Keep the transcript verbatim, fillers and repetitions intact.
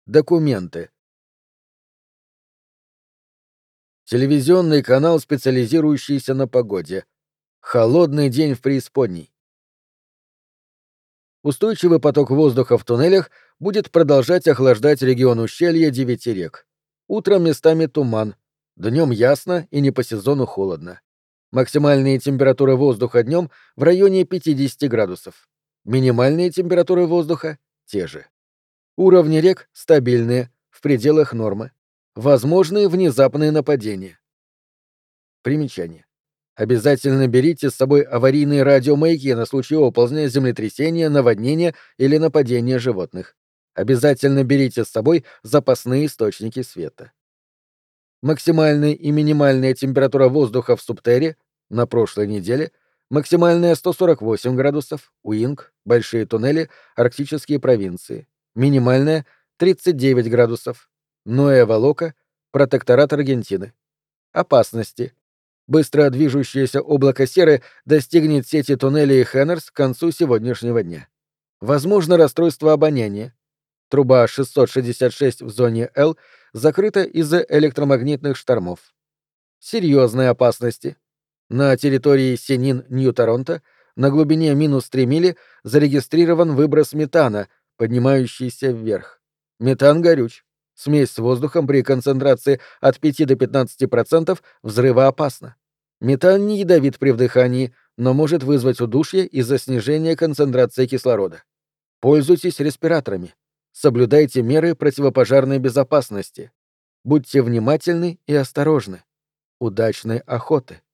Документы. Телевизионный канал, специализирующийся на погоде. Холодный день в преисподней. Устойчивый поток воздуха в туннелях будет продолжать охлаждать регион ущелья девяти рек. Утром местами туман, днем ясно и не по сезону холодно. Максимальные температуры воздуха днем в районе пятидесяти градусов. Минимальные температуры воздуха — те же. Уровни рек стабильные, в пределах нормы. Возможны внезапные нападения. Примечание. Обязательно берите с собой аварийные радиомаяки на случай оползня, землетрясения, наводнения или нападения животных. Обязательно берите с собой запасные источники света. Максимальная и минимальная температура воздуха в Субтере на прошлой неделе максимальная сто сорок восемь градусов, Уинг, Большие туннели, арктические провинции. Минимальная тридцать девять градусов, Нуэво-Лока, протекторат Аргентины. Опасности. Быстро движущееся облако серы достигнет сети туннелей Хеннерс к концу сегодняшнего дня. Возможно расстройство обоняния. Труба шестьсот шестьдесят шесть в зоне Л закрыта из-за электромагнитных штормов. Серьезные опасности. На территории Сенин-Нью-Торонто на глубине минус три мили зарегистрирован выброс метана, поднимающийся вверх. Метан горюч. Смесь с воздухом при концентрации от пяти до пятнадцати процентов взрывоопасна. Метан не ядовит при вдыхании, но может вызвать удушье из-за снижения концентрации кислорода. Пользуйтесь респираторами. Соблюдайте меры противопожарной безопасности. Будьте внимательны и осторожны. Удачной охоты!